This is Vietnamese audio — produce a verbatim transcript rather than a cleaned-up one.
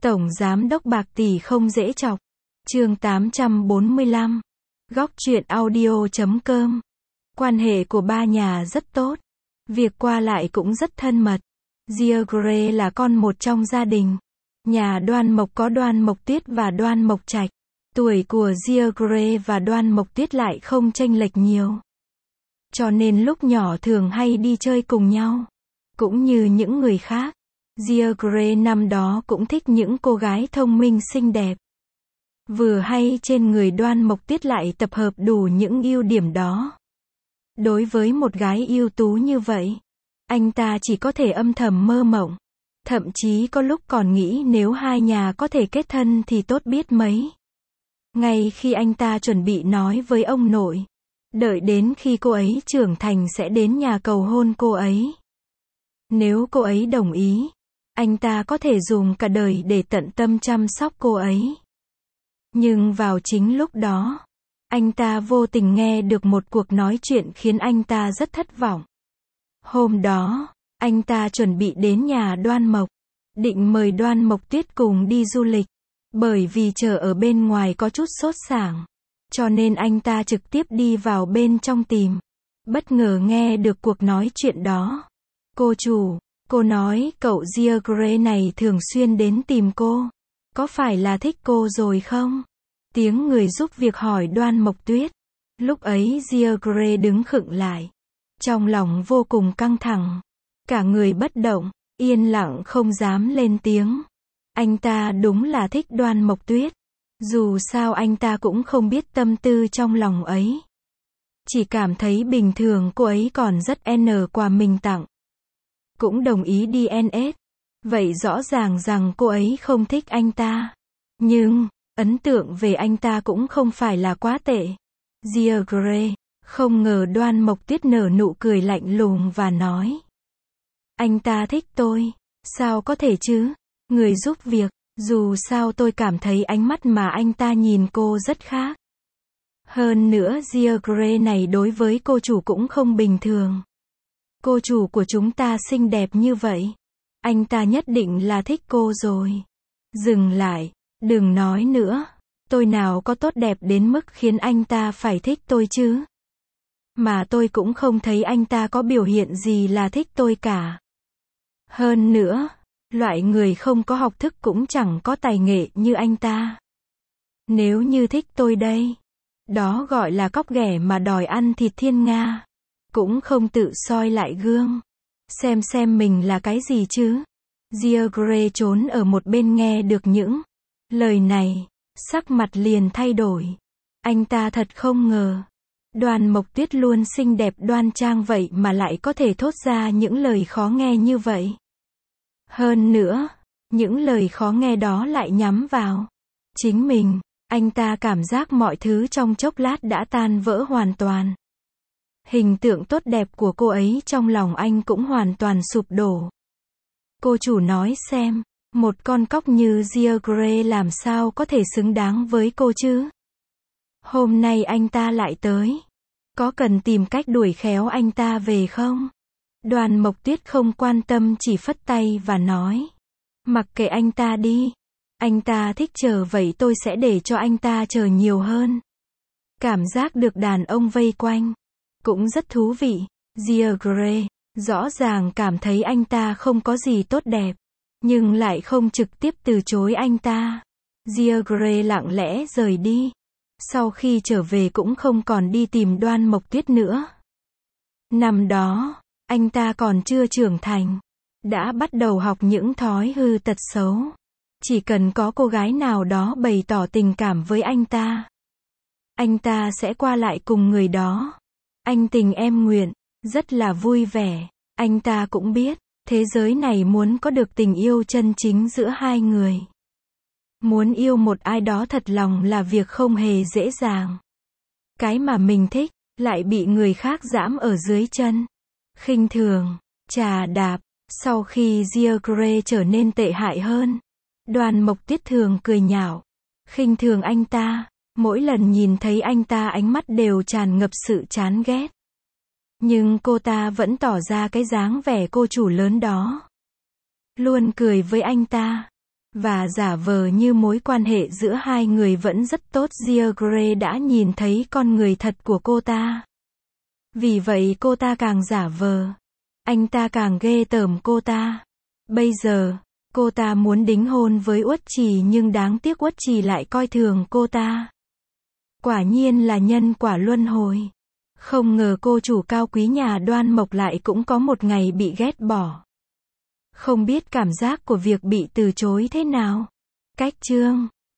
Tổng giám đốc bạc tỷ không dễ chọc. Chương tám trăm bốn mươi lăm. Góc truyện audio chấm com. Quan hệ của ba nhà rất tốt. Việc qua lại cũng rất thân mật. Giagre là con một trong gia đình. Nhà Đoan Mộc có Đoan Mộc Tuyết và Đoan Mộc Trạch. Tuổi của Giagre và Đoan Mộc Tuyết lại không chênh lệch nhiều. Cho nên lúc nhỏ thường hay đi chơi cùng nhau. Cũng như những người khác, Giagre năm đó cũng thích những cô gái thông minh xinh đẹp. Vừa hay trên người Đoan Mộc Tuyết lại tập hợp đủ những ưu điểm đó. Đối với một gái ưu tú như vậy, anh ta chỉ có thể âm thầm mơ mộng. Thậm chí có lúc còn nghĩ nếu hai nhà có thể kết thân thì tốt biết mấy. Ngay khi anh ta chuẩn bị nói với ông nội, đợi đến khi cô ấy trưởng thành sẽ đến nhà cầu hôn cô ấy. Nếu cô ấy đồng ý, anh ta có thể dùng cả đời để tận tâm chăm sóc cô ấy. Nhưng vào chính lúc đó, anh ta vô tình nghe được một cuộc nói chuyện khiến anh ta rất thất vọng. Hôm đó, anh ta chuẩn bị đến nhà Đoan Mộc, định mời Đoan Mộc Tuyết cùng đi du lịch. Bởi vì chờ ở bên ngoài có chút sốt sảng, cho nên anh ta trực tiếp đi vào bên trong tìm. Bất ngờ nghe được cuộc nói chuyện đó. Cô chủ, cô nói cậu Giagre này thường xuyên đến tìm cô. Có phải là thích cô rồi không? Tiếng người giúp việc hỏi Đoan Mộc Tuyết. Lúc ấy Giagre đứng khựng lại. Trong lòng vô cùng căng thẳng. Cả người bất động, yên lặng không dám lên tiếng. Anh ta đúng là thích Đoan Mộc Tuyết. Dù sao anh ta cũng không biết tâm tư trong lòng ấy. Chỉ cảm thấy bình thường cô ấy còn rất n quà mình tặng. Cũng đồng ý đi en ét. Vậy rõ ràng rằng cô ấy không thích anh ta. Nhưng, ấn tượng về anh ta cũng không phải là quá tệ. Giagre, không ngờ Đoan Mộc Tuyết nở nụ cười lạnh lùng và nói. Anh ta thích tôi. Sao có thể chứ? Người giúp việc, dù sao tôi cảm thấy ánh mắt mà anh ta nhìn cô rất khác. Hơn nữa Giagre này đối với cô chủ cũng không bình thường. Cô chủ của chúng ta xinh đẹp như vậy. Anh ta nhất định là thích cô rồi. Dừng lại, đừng nói nữa. Tôi nào có tốt đẹp đến mức khiến anh ta phải thích tôi chứ? Mà tôi cũng không thấy anh ta có biểu hiện gì là thích tôi cả. Hơn nữa, loại người không có học thức cũng chẳng có tài nghệ như anh ta. Nếu như thích tôi đây, đó gọi là cóc ghẻ mà đòi ăn thịt thiên nga. Cũng không tự soi lại gương. Xem xem mình là cái gì chứ. Giagre trốn ở một bên nghe được những lời này. Sắc mặt liền thay đổi. Anh ta thật không ngờ. Đoan Mộc Tuyết luôn xinh đẹp đoan trang vậy mà lại có thể thốt ra những lời khó nghe như vậy. Hơn nữa, những lời khó nghe đó lại nhắm vào chính mình. Anh ta cảm giác mọi thứ trong chốc lát đã tan vỡ hoàn toàn. Hình tượng tốt đẹp của cô ấy trong lòng anh cũng hoàn toàn sụp đổ. Cô chủ nói xem, một con cóc như Giagre làm sao có thể xứng đáng với cô chứ? Hôm nay anh ta lại tới. Có cần tìm cách đuổi khéo anh ta về không? Đoan Mộc Tuyết không quan tâm chỉ phất tay và nói. Mặc kệ anh ta đi. Anh ta thích chờ vậy tôi sẽ để cho anh ta chờ nhiều hơn. Cảm giác được đàn ông vây quanh. Cũng rất thú vị. Giagre, rõ ràng cảm thấy anh ta không có gì tốt đẹp. Nhưng lại không trực tiếp từ chối anh ta. Giagre lặng lẽ rời đi. Sau khi trở về cũng không còn đi tìm Đoan Mộc Tuyết nữa. Năm đó, anh ta còn chưa trưởng thành. Đã bắt đầu học những thói hư tật xấu. Chỉ cần có cô gái nào đó bày tỏ tình cảm với anh ta, anh ta sẽ qua lại cùng người đó. Anh tình em nguyện, rất là vui vẻ. Anh ta cũng biết, thế giới này muốn có được tình yêu chân chính giữa hai người. Muốn yêu một ai đó thật lòng là việc không hề dễ dàng. Cái mà mình thích, lại bị người khác giẫm ở dưới chân. Khinh thường, chà đạp. Sau khi Giagre trở nên tệ hại hơn, Đoan Mộc Tuyết thường cười nhạo, khinh thường anh ta. Mỗi lần nhìn thấy anh ta ánh mắt đều tràn ngập sự chán ghét. Nhưng cô ta vẫn tỏ ra cái dáng vẻ cô chủ lớn đó. Luôn cười với anh ta. Và giả vờ như mối quan hệ giữa hai người vẫn rất tốt, George đã nhìn thấy con người thật của cô ta. Vì vậy cô ta càng giả vờ. Anh ta càng ghê tởm cô ta. Bây giờ, cô ta muốn đính hôn với Uất Trì nhưng đáng tiếc Uất Trì lại coi thường cô ta. Quả nhiên là nhân quả luân hồi. Không ngờ cô chủ cao quý nhà Đoan Mộc lại cũng có một ngày bị ghét bỏ. Không biết cảm giác của việc bị từ chối thế nào. Cách chương